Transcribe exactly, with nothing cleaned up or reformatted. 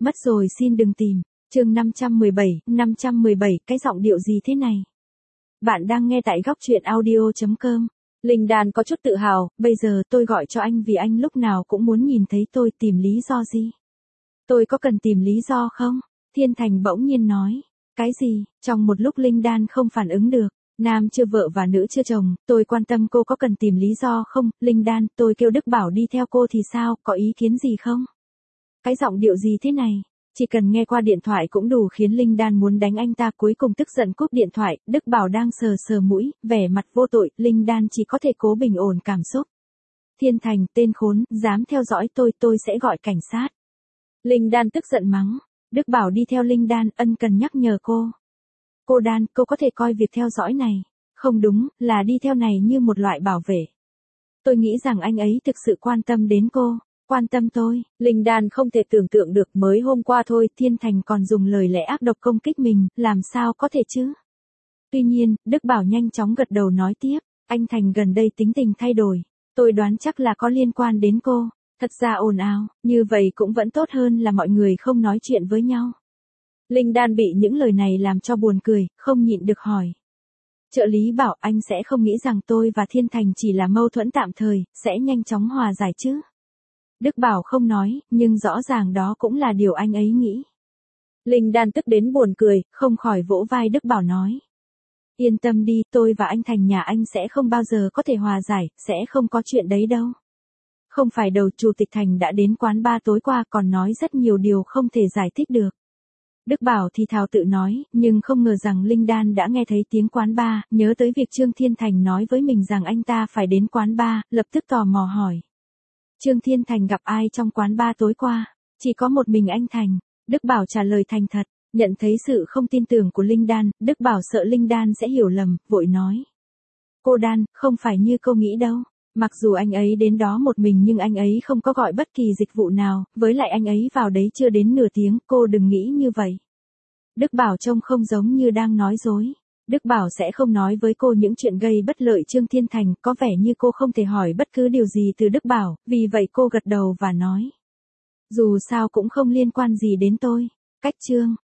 Mất rồi xin đừng tìm. Chương năm trăm mười bảy, năm trăm mười bảy, cái giọng điệu gì thế này? Bạn đang nghe tại góc truyện audio chấm com. Linh Đan có chút tự hào, bây giờ tôi gọi cho anh vì anh lúc nào cũng muốn nhìn thấy tôi, tìm lý do gì? Tôi có cần tìm lý do không? Thiên Thành bỗng nhiên nói. Cái gì? Trong một lúc Linh Đan không phản ứng được. Nam chưa vợ và nữ chưa chồng, tôi quan tâm cô có cần tìm lý do không? Linh Đan, tôi kêu Đức Bảo đi theo cô thì sao, có ý kiến gì không? Cái giọng điệu gì thế này? Chỉ cần nghe qua điện thoại cũng đủ khiến Linh Đan muốn đánh anh ta, cuối cùng tức giận cúp điện thoại. Đức Bảo đang sờ sờ mũi, vẻ mặt vô tội, Linh Đan chỉ có thể cố bình ổn cảm xúc. Thiên Thành, tên khốn, dám theo dõi tôi, tôi sẽ gọi cảnh sát. Linh Đan tức giận mắng. Đức Bảo đi theo Linh Đan, ân cần nhắc nhở cô. Cô Đan, cô có thể coi việc theo dõi này. Không đúng, là đi theo này như một loại bảo vệ. Tôi nghĩ rằng anh ấy thực sự quan tâm đến cô. Quan tâm tôi. Linh Đan không thể tưởng tượng được, mới hôm qua thôi, Thiên Thành còn dùng lời lẽ ác độc công kích mình, làm sao có thể chứ? Tuy nhiên, Đức Bảo nhanh chóng gật đầu nói tiếp, anh Thành gần đây tính tình thay đổi. Tôi đoán chắc là có liên quan đến cô. Thật ra ồn ào, như vậy cũng vẫn tốt hơn là mọi người không nói chuyện với nhau. Linh Đan bị những lời này làm cho buồn cười, không nhịn được hỏi. Trợ lý bảo anh sẽ không nghĩ rằng tôi và Thiên Thành chỉ là mâu thuẫn tạm thời, sẽ nhanh chóng hòa giải chứ. Đức Bảo không nói, nhưng rõ ràng đó cũng là điều anh ấy nghĩ. Linh Đan tức đến buồn cười, không khỏi vỗ vai Đức Bảo nói. Yên tâm đi, tôi và anh Thành nhà anh sẽ không bao giờ có thể hòa giải, sẽ không có chuyện đấy đâu. Không phải đầu Chủ tịch Thành đã đến quán bar tối qua còn nói rất nhiều điều không thể giải thích được. Đức Bảo thì thào tự nói, nhưng không ngờ rằng Linh Đan đã nghe thấy tiếng quán bar, nhớ tới việc Trương Thiên Thành nói với mình rằng anh ta phải đến quán bar, lập tức tò mò hỏi. Trương Thiên Thành gặp ai trong quán bar tối qua? Chỉ có một mình anh Thành. Đức Bảo trả lời thành thật, nhận thấy sự không tin tưởng của Linh Đan, Đức Bảo sợ Linh Đan sẽ hiểu lầm, vội nói. Cô Đan, không phải như cô nghĩ đâu. Mặc dù anh ấy đến đó một mình nhưng anh ấy không có gọi bất kỳ dịch vụ nào, với lại anh ấy vào đấy chưa đến nửa tiếng, cô đừng nghĩ như vậy. Đức Bảo trông không giống như đang nói dối. Đức Bảo sẽ không nói với cô những chuyện gây bất lợi Trương Thiên Thành, có vẻ như cô không thể hỏi bất cứ điều gì từ Đức Bảo, vì vậy cô gật đầu và nói. Dù sao cũng không liên quan gì đến tôi. Cách Trương,